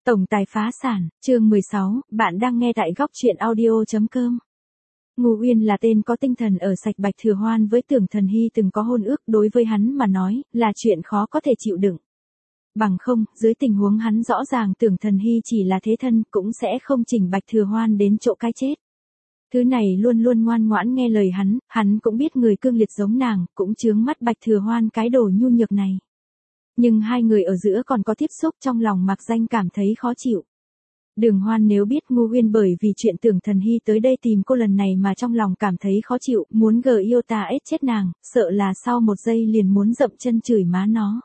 Tổng tài phá sản, chương 16, bạn đang nghe tại góc truyện audio.com. Ngô Uyên là tên có tinh thần ở sạch. Bạch Thừa Hoan với Tưởng Thần Hy từng có hôn ước, đối với hắn mà nói, là chuyện khó có thể chịu đựng. Bằng không, dưới tình huống hắn rõ ràng Tưởng Thần Hy chỉ là thế thân, cũng sẽ không chỉnh Bạch Thừa Hoan đến chỗ cái chết. Thứ này luôn luôn ngoan ngoãn nghe lời hắn cũng biết người cương liệt giống nàng, cũng chướng mắt Bạch Thừa Hoan cái đồ nhu nhược này. Nhưng hai người ở giữa còn có tiếp xúc, trong lòng Mạc Danh cảm thấy khó chịu. Đường Hoan nếu biết Ngô Uyên bởi vì chuyện Tưởng Thần Hy tới đây tìm cô lần này mà trong lòng cảm thấy khó chịu, muốn gờ yêu ta ết chết nàng, sợ là sau một giây liền muốn dậm chân chửi má nó.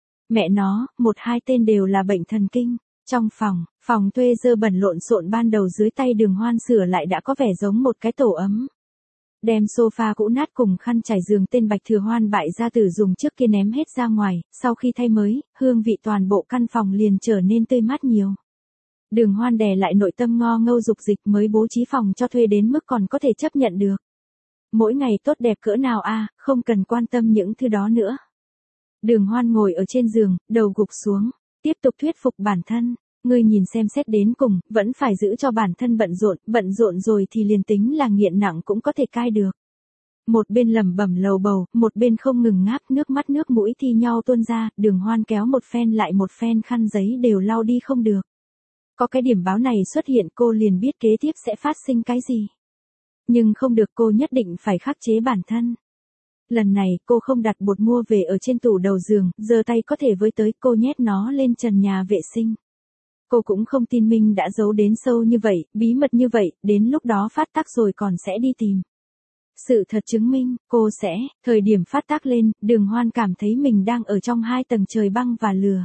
Mẹ nó, một hai tên đều là bệnh thần kinh. Trong phòng thuê dơ bẩn lộn xộn, ban đầu dưới tay Đường Hoan sửa lại đã có vẻ giống một cái tổ ấm. Đem sofa cũ nát cùng khăn trải giường tên Bạch Thừa Hoan bại gia tử dùng trước kia ném hết ra ngoài, sau khi thay mới, hương vị toàn bộ căn phòng liền trở nên tươi mát nhiều. Đường Hoan đè lại nội tâm ngo ngâu dục dịch, mới bố trí phòng cho thuê đến mức còn có thể chấp nhận được. Mỗi ngày tốt đẹp cỡ nào a, không cần quan tâm những thứ đó nữa. Đường Hoan ngồi ở trên giường, đầu gục xuống, tiếp tục thuyết phục bản thân. Ngươi nhìn xem xét đến cùng, vẫn phải giữ cho bản thân bận rộn rồi thì liền tính là nghiện nặng cũng có thể cai được. Một bên lẩm bẩm lầu bầu, một bên không ngừng ngáp, nước mắt nước mũi thi nhau tuôn ra. Đường Hoan kéo một phen lại một phen khăn giấy đều lau đi không được. Có cái điểm báo này xuất hiện, cô liền biết kế tiếp sẽ phát sinh cái gì. Nhưng không được, cô nhất định phải khắc chế bản thân. Lần này cô không đặt bột mua về ở trên tủ đầu giường, giơ tay có thể với tới, cô nhét nó lên trần nhà vệ sinh. Cô cũng không tin Minh đã giấu đến sâu như vậy, bí mật như vậy, đến lúc đó phát tác rồi còn sẽ đi tìm. Sự thật chứng minh, cô sẽ, thời điểm phát tác lên, Đường Hoan cảm thấy mình đang ở trong hai tầng trời băng và lửa.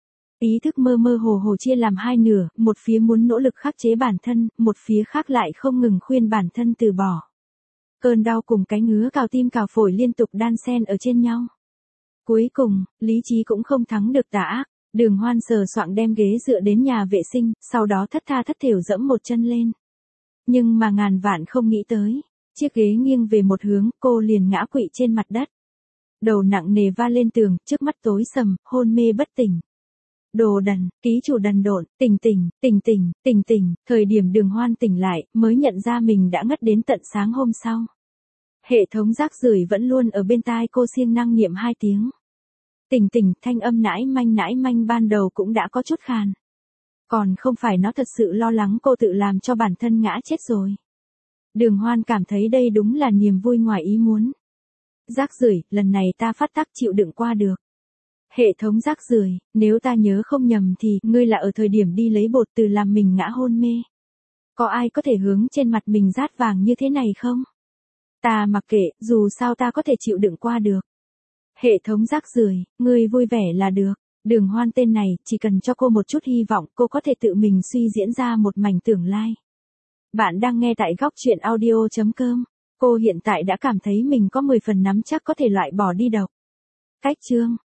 Ý thức mơ mơ hồ hồ chia làm hai nửa, một phía muốn nỗ lực khắc chế bản thân, một phía khác lại không ngừng khuyên bản thân từ bỏ. Cơn đau cùng cái ngứa cào tim cào phổi liên tục đan xen ở trên nhau. Cuối cùng, lý trí cũng không thắng được tà ác. Đường Hoan sờ soạng đem ghế dựa đến nhà vệ sinh, sau đó thất tha thất thểu dẫm một chân lên. Nhưng mà ngàn vạn không nghĩ tới, chiếc ghế nghiêng về một hướng, cô liền ngã quỵ trên mặt đất. Đầu nặng nề va lên tường, trước mắt tối sầm, hôn mê bất tỉnh. Đồ đần, ký chủ đần độn, tỉnh, thời điểm Đường Hoan tỉnh lại, mới nhận ra mình đã ngất đến tận sáng hôm sau. Hệ thống rác rưởi vẫn luôn ở bên tai cô siêng năng niệm 2 tiếng. Tỉnh, thanh âm nãi manh ban đầu cũng đã có chút khàn. Còn không phải nó thật sự lo lắng cô tự làm cho bản thân ngã chết rồi. Đường Hoan cảm thấy đây đúng là niềm vui ngoài ý muốn. Rác rưởi, lần này ta phát tác chịu đựng qua được. Hệ thống rác rưởi, nếu ta nhớ không nhầm thì, ngươi là ở thời điểm đi lấy bột từ làm mình ngã hôn mê. Có ai có thể hướng trên mặt mình rát vàng như thế này không? Ta mặc kệ, dù sao ta có thể chịu đựng qua được. Hệ thống rác rưởi, ngươi vui vẻ là được. Đường Hoan tên này, chỉ cần cho cô một chút hy vọng, cô có thể tự mình suy diễn ra một mảnh tưởng lai. Bạn đang nghe tại góc truyện audio.com. Cô hiện tại đã cảm thấy mình có 10 phần nắm chắc có thể loại bỏ đi độc. Cách chương.